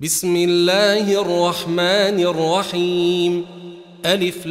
بسم الله الرحمن الرحيم. ألف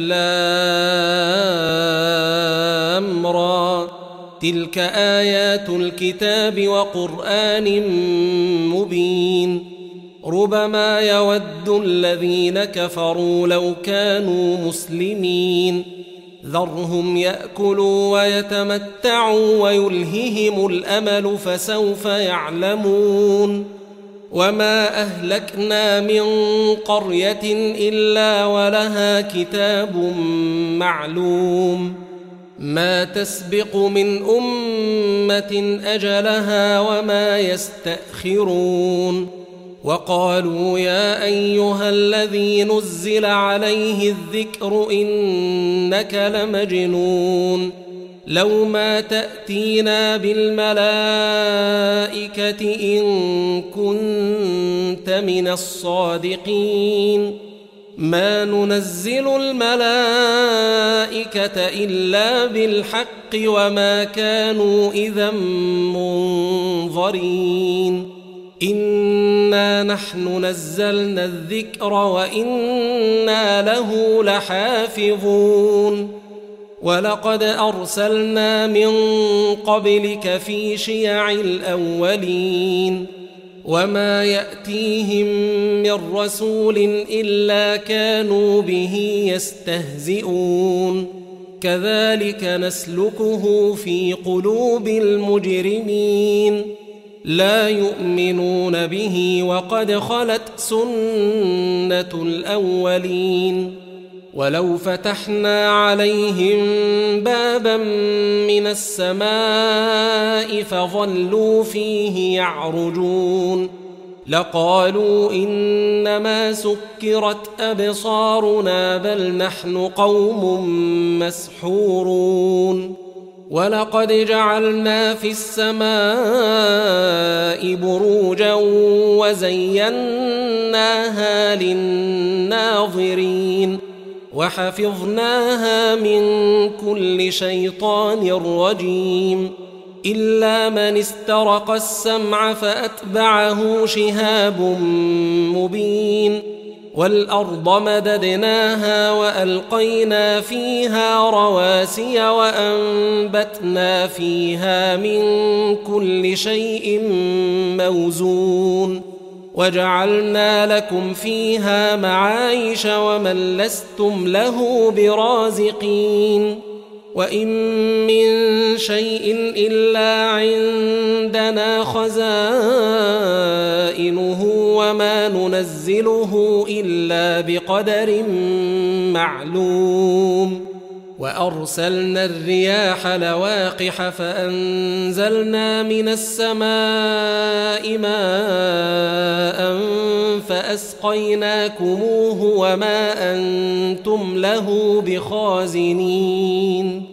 لام را. تلك آيات الكتاب وقرآن مبين. ربما يود الذين كفروا لو كانوا مسلمين. ذرهم يأكلوا ويتمتعوا ويلههم الأمل فسوف يعلمون. وما أهلكنا من قرية إلا ولها كتاب معلوم. ما تسبق من أمة أجلها وما يستأخرون. وقالوا يا أيها الذي نزل عليه الذكر إنك لمجنون. لو ما تأتينا بالملائكة إن كنت من الصادقين. ما ننزل الملائكة إلا بالحق وما كانوا إذا منظرين. إنا نحن نزلنا الذكر وإنا له لحافظون. ولقد أرسلنا من قبلك في شيع الأولين. وما يأتيهم من رسول إلا كانوا به يستهزئون. كذلك نسلكه في قلوب المجرمين. لا يؤمنون به وقد خلت سنة الأولين. ولو فتحنا عليهم بابا من السماء فظلوا فيه يعرجون لقالوا إنما سكرت أبصارنا بل نحن قوم مسحورون. ولقد جعلنا في السماء بروجا وزيناها للناظرين وحفظناها من كل شيطان رجيم إلا من استرق السمع فأتبعه شهاب مبين. والأرض مددناها وألقينا فيها رواسي وأنبتنا فيها من كل شيء موزون. وجعلنا لكم فيها معايش ومن لستم له برازقين. وإن من شيء إلا عندنا خزائنه وما ننزله إلا بقدر معلوم. وأرسلنا الرياح لواقح فأنزلنا من السماء ماء فأسقيناكموه وما أنتم له بخازنين.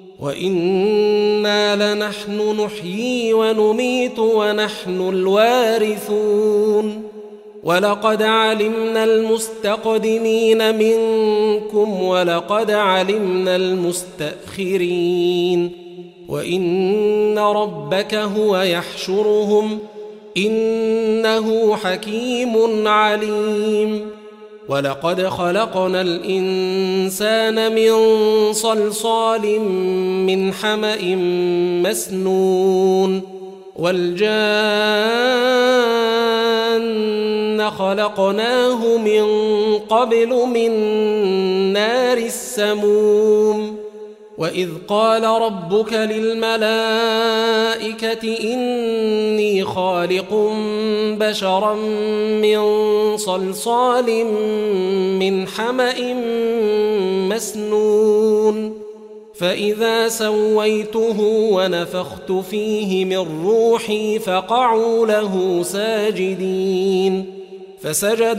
وإنا لنحن نحيي ونميت ونحن الوارثون. ولقد علمنا المستقدمين منكم ولقد علمنا المستأخرين. وإن ربك هو يحشرهم إنه حكيم عليم. ولقد خلقنا الإنسان من صلصال من حمأ مسنون. والجان خلقناه من قبل من نار السموم. وإذ قال ربك للملائكة إني خالق بشرا من صلصال من حمأ مسنون. فإذا سويته ونفخت فيه من روحي فقعوا له ساجدين. فسجد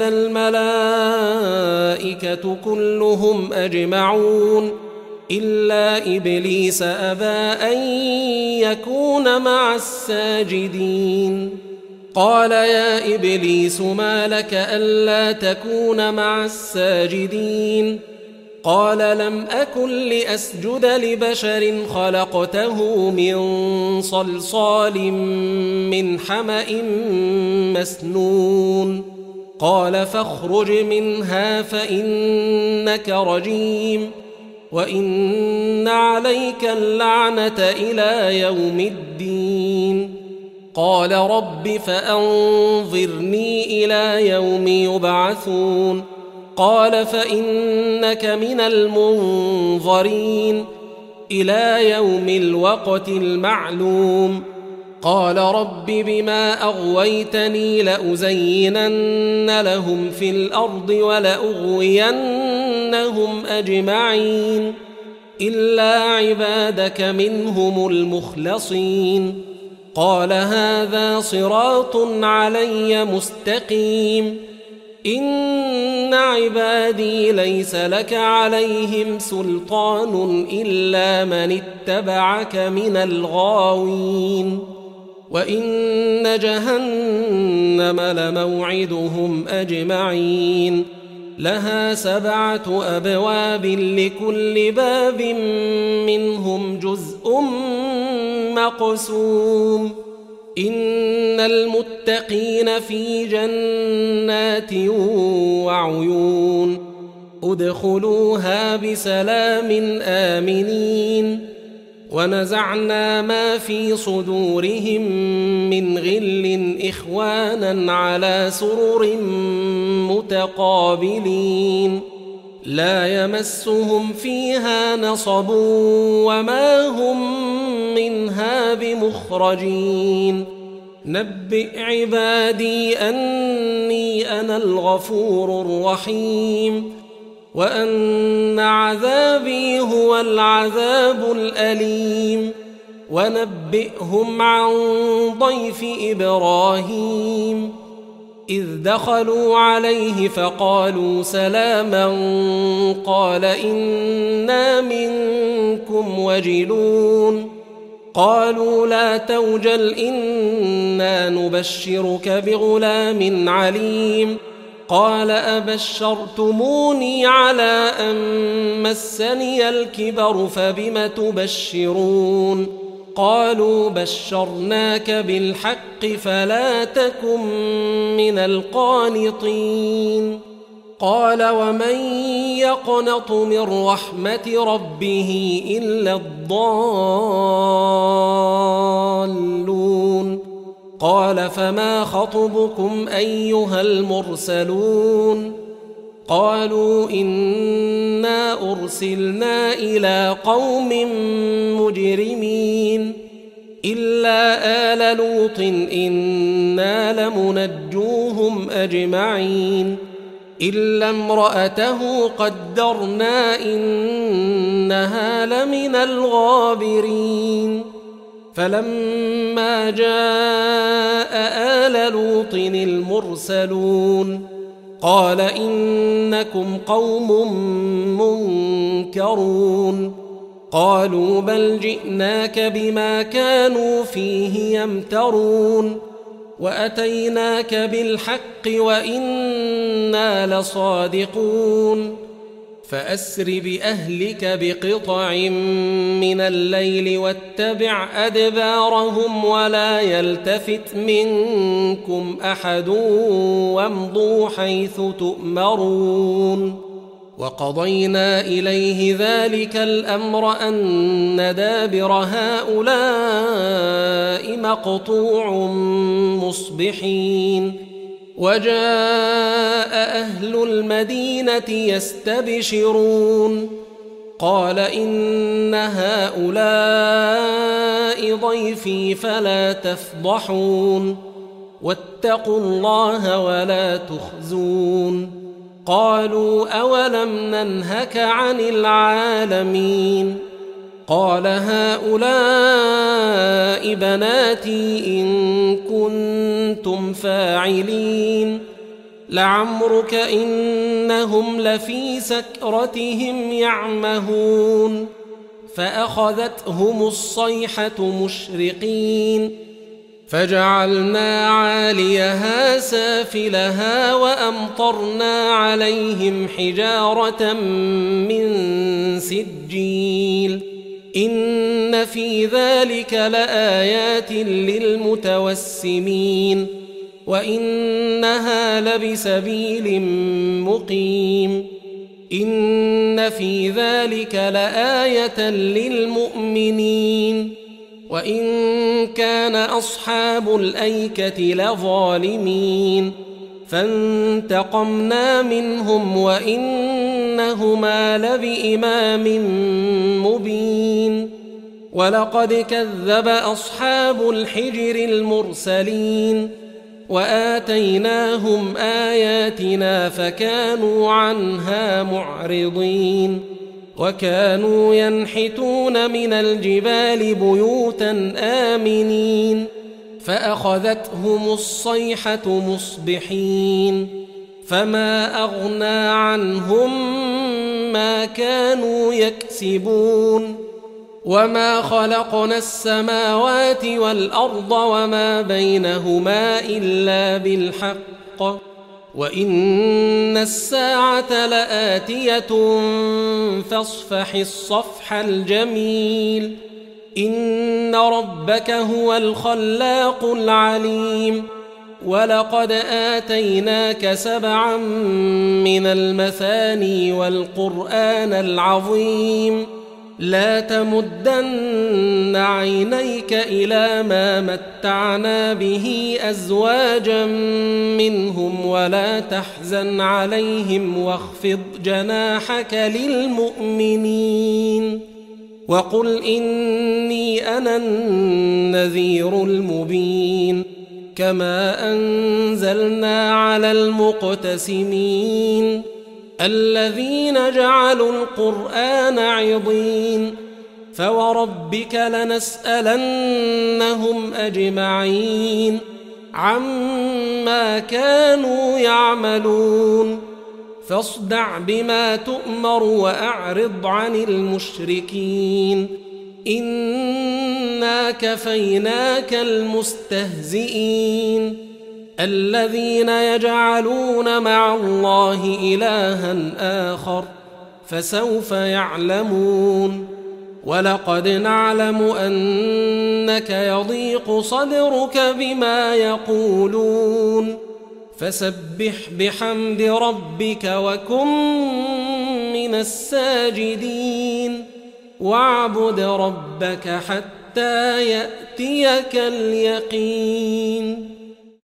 الملائكة كلهم أجمعون إلا إبليس أبى أن يكون مع الساجدين. قال يا إبليس ما لك ألا تكون مع الساجدين؟ قال لم أكن لأسجد لبشر خلقته من صلصال من حمأ مسنون. قال فاخرج منها فإنك رجيم وإن عليك اللعنة إلى يوم الدين. قال رب فأنظرني إلى يوم يبعثون. قال فإنك من المنظرين إلى يوم الوقت المعلوم. قال رب بما أغويتني لأزينن لهم في الأرض ولأغوينهم أجمعين إلا عبادك منهم المخلصين. قال هذا صراط علي مستقيم إن عبادي ليس لك عليهم سلطان إلا من اتبعك من الغاوين. وإن جهنم لموعدهم أجمعين لها 7 أبواب لكل باب منهم جزء مقسوم. إن المتقين في جنات وعيون ادخلوها بسلام آمنين. ونزعنا ما في صدورهم من غل إخوانا على سرر متقابلين لا يمسهم فيها نصب وما هم منها بمخرجين. نبئ عبادي أني أنا الغفور الرحيم وأن عذابي هو العذاب الأليم. ونبئهم عن ضيف إبراهيم إذ دخلوا عليه فقالوا سلاما قال إنا منكم وجلون. قالوا لا توجل إنا نبشرك بغلام عليم. قال أبشرتموني على أن مسني الكبر فبم تبشرون. قالوا بشرناك بالحق فلا تكن من القانطين. قال ومن يقنط من رحمة ربه إلا الضالون. قال فما خطبكم أيها المرسلون؟ قالوا إنا أرسلنا إلى قوم مجرمين إلا آل لوط إنا لمنجوهم أجمعين إلا امرأته قدرنا إنها لمن الغابرين. فلما جاء آل لوط المرسلون قال إنكم قوم منكرون. قالوا بل جئناك بما كانوا فيه يمترون وأتيناك بالحق وإنا لصادقون. فأسر بأهلك بقطع من الليل واتبع أدبارهم ولا يلتفت منكم أحد وامضوا حيث تؤمرون. وقضينا إليه ذلك الأمر أن دابر هؤلاء مقطوع مصبحين. وجاء أهل المدينة يستبشرون قال إن هؤلاء ضيفي فلا تفضحون واتقوا الله ولا تخزون. قالوا أولم ننهك عن العالمين؟ قال هؤلاء بناتي إن كنتم فاعلين. لعمرك إنهم لفي سكرتهم يعمهون. فأخذتهم الصيحة مشرقين فجعلنا عاليها سافلها وأمطرنا عليهم حجارة من سجيل إن في ذلك لآيات للمتوسمين. وإنها لبسبيل مقيم إن في ذلك لآية للمؤمنين وإن كان أصحاب الأيكة لظالمين فانتقمنا منهم وإنهما لبإمام مبين ولقد كذب أصحاب الحجر المرسلين وآتيناهم آياتنا فكانوا عنها معرضين وكانوا ينحتون من الجبال بيوتا آمنين فأخذتهم الصيحة مصبحين فما أغنى عنهم ما كانوا يكسبون وما خلقنا السماوات والأرض وما بينهما إلا بالحق وإن الساعة لآتية فاصفح الصفح الجميل إن ربك هو الخلاق العليم ولقد آتيناك 7 من المثاني والقرآن العظيم لا تمدن عينيك إلى ما متعنا به أزواجا منهم ولا تحزن عليهم واخفض جناحك للمؤمنين وقل إني أنا النذير المبين كما أنزلنا على المقتسمين الذين جعلوا القرآن عضين فوربك لنسألنهم أجمعين عما كانوا يعملون فاصدع بما تؤمر وأعرض عن المشركين إنا كفيناك المستهزئين الذين يجعلون مع الله إلها آخر فسوف يعلمون ولقد نعلم أنك يضيق صدرك بما يقولون فسبح بحمد ربك وكن من الساجدين واعبد ربك حتى يأتيك اليقين.